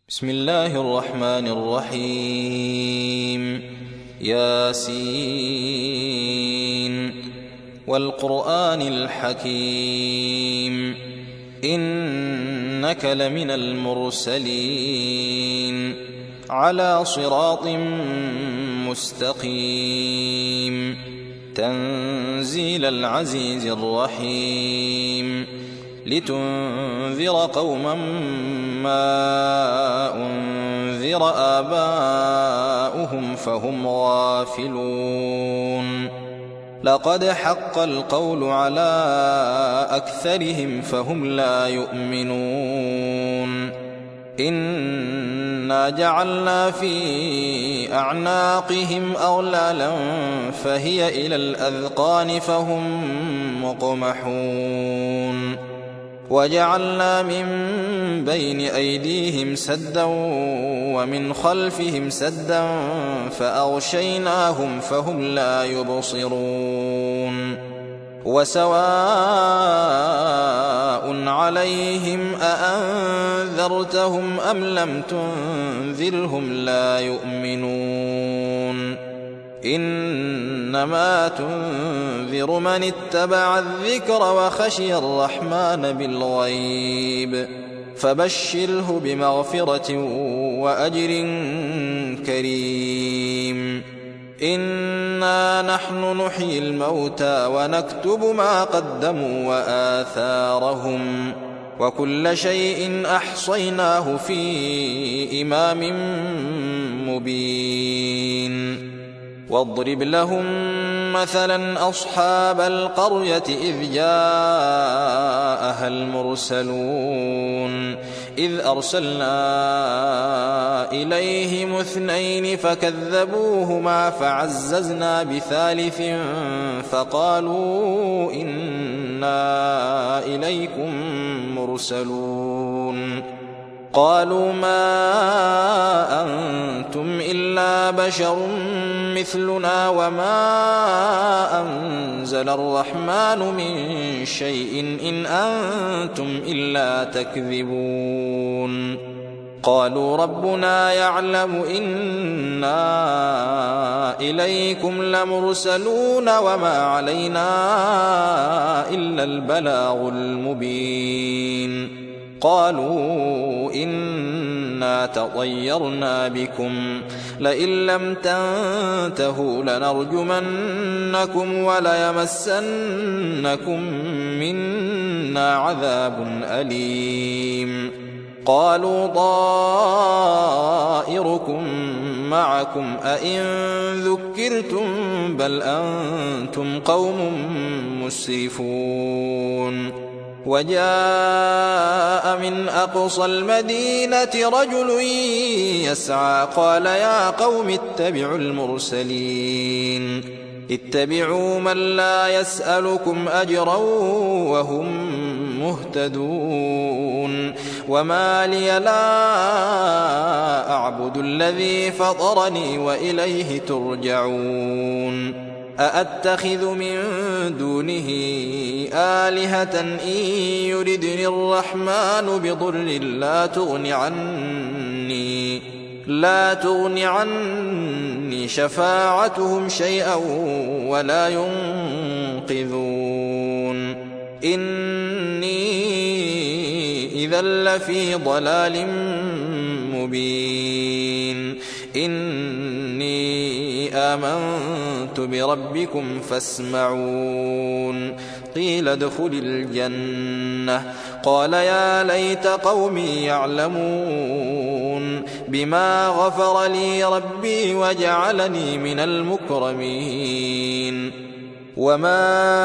بسم الله الرحمن الرحيم. ياسين والقرآن الحكيم إنك لمن المرسلين على صراط مستقيم تنزيل العزيز الرحيم لتنذر قوما ما أنذر آباؤهم فهم غافلون لقد حق القول على أكثرهم فهم لا يؤمنون إنا جعلنا في أعناقهم أغلالا فهي إلى الأذقان فهم مقمحون وجعلنا من بين أيديهم سدا ومن خلفهم سدا فأغشيناهم فهم لا يبصرون وسواء عليهم أأنذرتهم أم لم تنذرهم لا يؤمنون إنما تنذر من اتبع الذكر وخشي الرحمن بالغيب فبشره بمغفرة وأجر كريم. إنا نحن نحيي الموتى ونكتب ما قدموا وآثارهم وكل شيء أحصيناه في إمام مبين. واضرب لهم مثلا أصحاب القرية إذ جاءها المرسلون إذ أرسلنا إليهم 2 فكذبوهما فعززنا بثالث فقالوا إنا إليكم مرسلون قالوا ما أنتم إلا بشر مثلنا وما أنزل الرحمن من شيء إن أنتم إلا تكذبون قالوا ربنا يعلم إنا إليكم لمرسلون وما علينا إلا البلاغ المبين قالوا إنا تطيرنا بكم لئن لم تنتهوا لنرجمنكم وليمسنكم منا عذاب أليم قالوا طائركم معكم أئن ذكرتم بل أنتم قوم مسرفون. وجاء من أقصى المدينة رجل يسعى قال يا قوم اتبعوا المرسلين اتبعوا من لا يسألكم أجرا وهم مهتدون وما لي لا أعبد الذي فطرني وإليه ترجعون أأتخذ من دونه آلهة إن يردني الرحمن بضر لا تغن عني شفاعتهم شيئا ولا ينقذون إني إذا لفي ضلال مبين إني آمنت بربكم فاسمعون قيل ادخل الجنة قال يا ليت قومي يعلمون بما غفر لي ربي وجعلني من المكرمين وما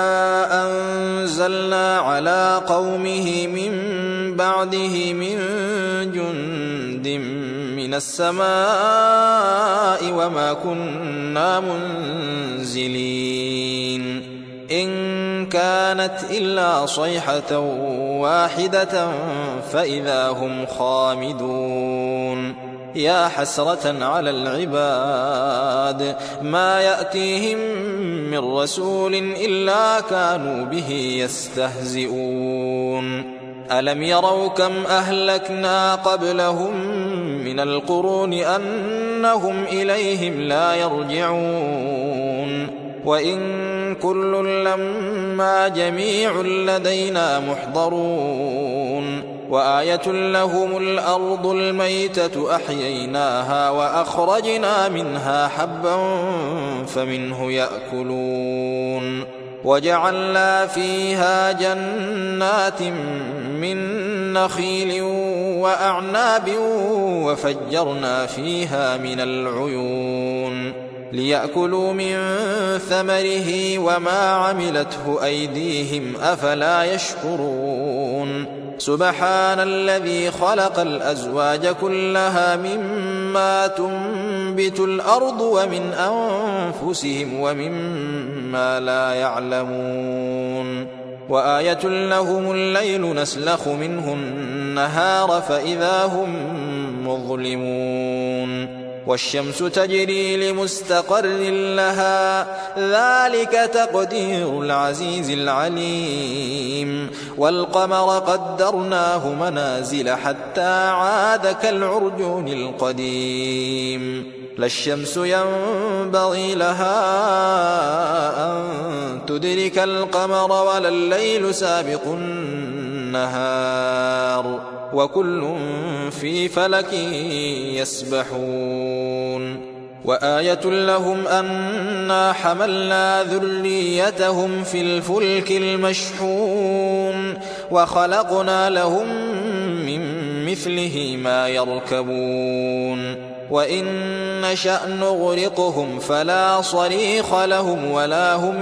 أنزلنا على قومه من بعده من جند من السماء وما كنا منزلين إن كانت إلا صيحة واحدة فإذا هم خامدون يا حسرة على العباد ما يأتيهم من رسول إلا كانوا به يستهزئون ألم يروا كم أهلكنا قبلهم من القرون أنهم إليهم لا يرجعون وإن كل لما جميع لدينا محضرون وآية لهم الأرض الميتة أحييناها وأخرجنا منها حبا فمنه يأكلون وجعلنا فيها جنات من نخيل وأعناب وفجرنا فيها من العيون ليأكلوا من ثمره وما عملته أيديهم أفلا يشكرون سبحان الذي خلق الأزواج كلها مما تنبت الأرض ومن أنفسهم ومما لا يعلمون وآية لهم الليل نسلخ منه النهار فإذا هم مظلمون والشمس تجري لمستقر لها ذلك تقدير العزيز العليم والقمر قدرناه منازل حتى عاد كالعرجون القديم لا الشمس ينبغي لها أن تدرك القمر ولا الليل سابق النهار وكل في فلك يسبحون وآية لهم أنا حملنا ذريتهم في الفلك المشحون وخلقنا لهم من مثله ما يركبون وإن نشأ نغرقهم فلا صريخ لهم ولا هم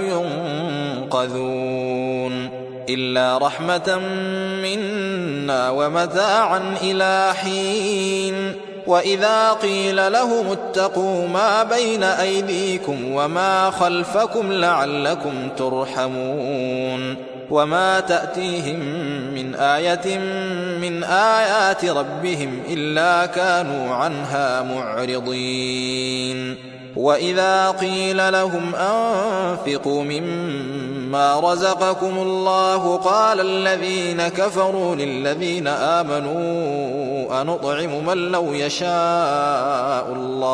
ينقذون إلا رحمة منا ومتاعا إلى حين وإذا قيل لهم اتقوا ما بين أيديكم وما خلفكم لعلكم ترحمون وما تأتيهم من آية من آيات ربهم إلا كانوا عنها معرضين وإذا قيل لهم أنفقوا مما رزقكم الله قال الذين كفروا للذين آمنوا أنطعم من لو يشاء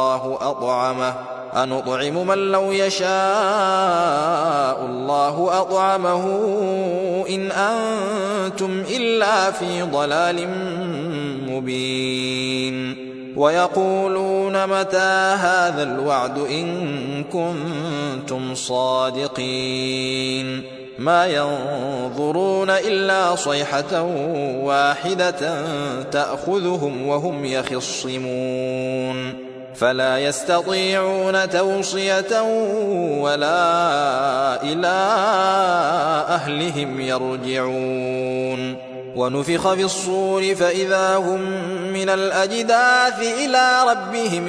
الله أطعمه إن أنتم إلا في ضلال مبين ويقولون متى هذا الوعد إن كنتم صادقين ما ينظرون إلا صيحة واحدة تأخذهم وهم يخصمون فلا يستطيعون توصية ولا إلى أهلهم يرجعون ونفخ في الصور فإذا هم من الأجداث إلى ربهم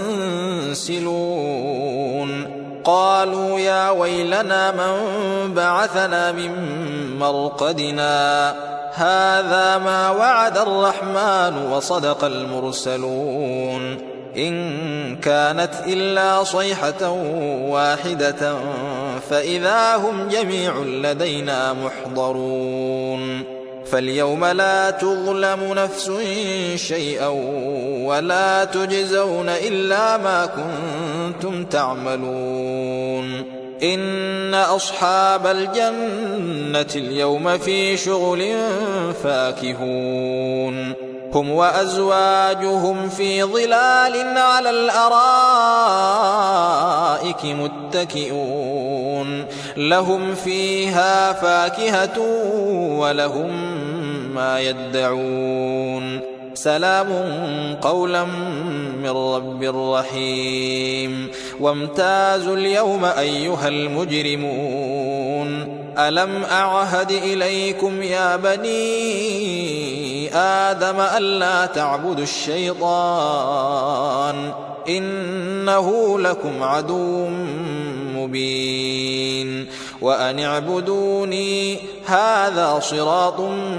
ينسلون قالوا يا ويلنا من بعثنا من مرقدنا هذا ما وعد الرحمن وصدق المرسلون إن كانت إلا صيحة واحدة فإذا هم جميع لدينا محضرون فاليوم لا تظلم نفس شيئا ولا تجزون إلا ما كنتم تعملون إن أصحاب الجنة اليوم في شغل فاكهون هم وأزواجهم في ظلال على الأرائك متكئون لهم فيها فاكهة ولهم ما يدعون سلام قولا من رب رحيم وامتازوا اليوم أيها المجرمون ألم أعهد إليكم يا بني آدم ألا تعبدوا الشيطان إنه لكم عدو مبين وأن اعبدوني هذا صراط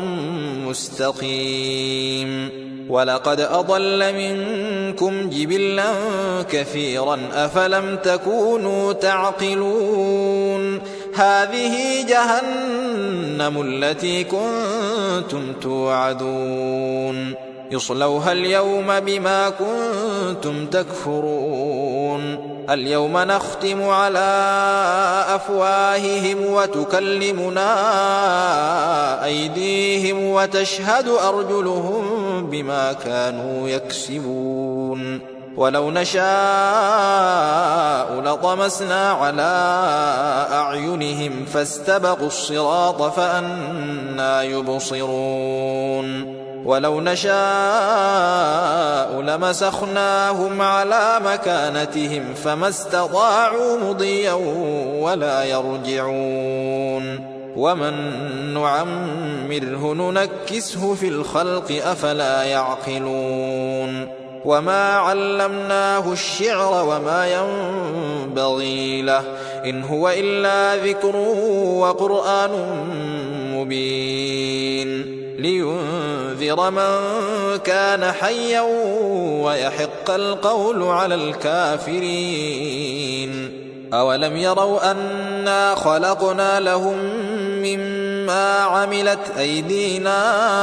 مستقيم ولقد أضل منكم جبلا كثيرا أفلم تكونوا تعقلون هذه جهنم التي كنتم توعدون يصلوها اليوم بما كنتم تكفرون اليوم نختم على أفواههم وتكلمنا أيديهم وتشهد أرجلهم بما كانوا يكسبون ولو نشاء لطمسنا على أعينهم فاستبقوا الصراط فأنى يبصرون ولو نشاء لمسخناهم على مكانتهم فما استطاعوا مضيا ولا يرجعون ومن نعمره ننكسه في الخلق أفلا يعقلون وما علمناه الشعر وما ينبغي له إن هو إلا ذكر وقرآن مبين لينذر من كان حيا ويحق القول على الكافرين أولم يروا أنا خلقنا لهم مما عملت أيدينا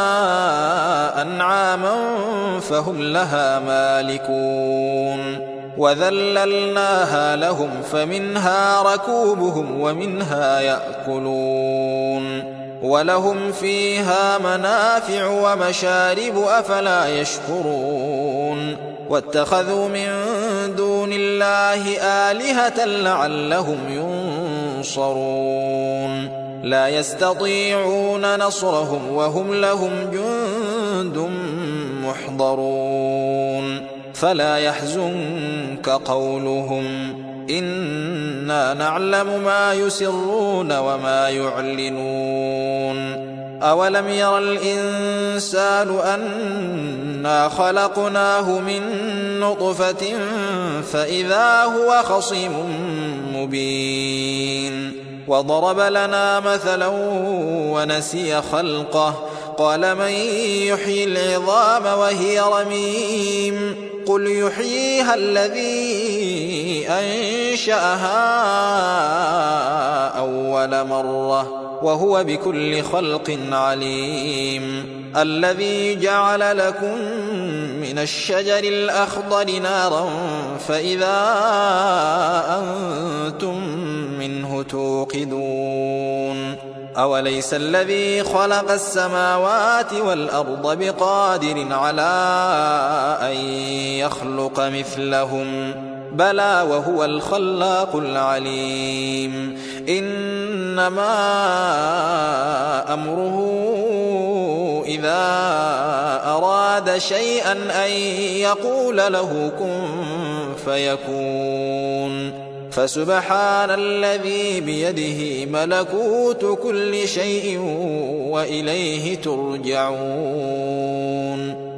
أنعاما فهم لها مالكون وذللناها لهم فمنها ركوبهم ومنها يأكلون ولهم فيها منافع ومشارب أفلا يشكرون واتخذوا من دون الله آلهة لعلهم ينصرون لا يستطيعون نصرهم وهم لهم جند محضرون فلا يحزنك قولهم إنا نعلم ما يسرون وما يعلنون أولم ير الإنسان أنا خلقناه من نطفة فإذا هو خصيم مبين وضرب لنا مثلا ونسي خلقه قال من يحيي العظام وهي رميم قل يحييها الذي أنشأها أول مرة وهو بكل خلق عليم الذي جعل لكم من الشجر الأخضر نارا فإذا أنتم منه توقدون أوليس الذي خلق السماوات والأرض بقادر على أن يخلق مثلهم بلى وهو الخلاق العليم إنما أمره إذا أراد شيئا أن يقول له كن فيكون فسبحان الذي بيده ملكوت كل شيء وإليه ترجعون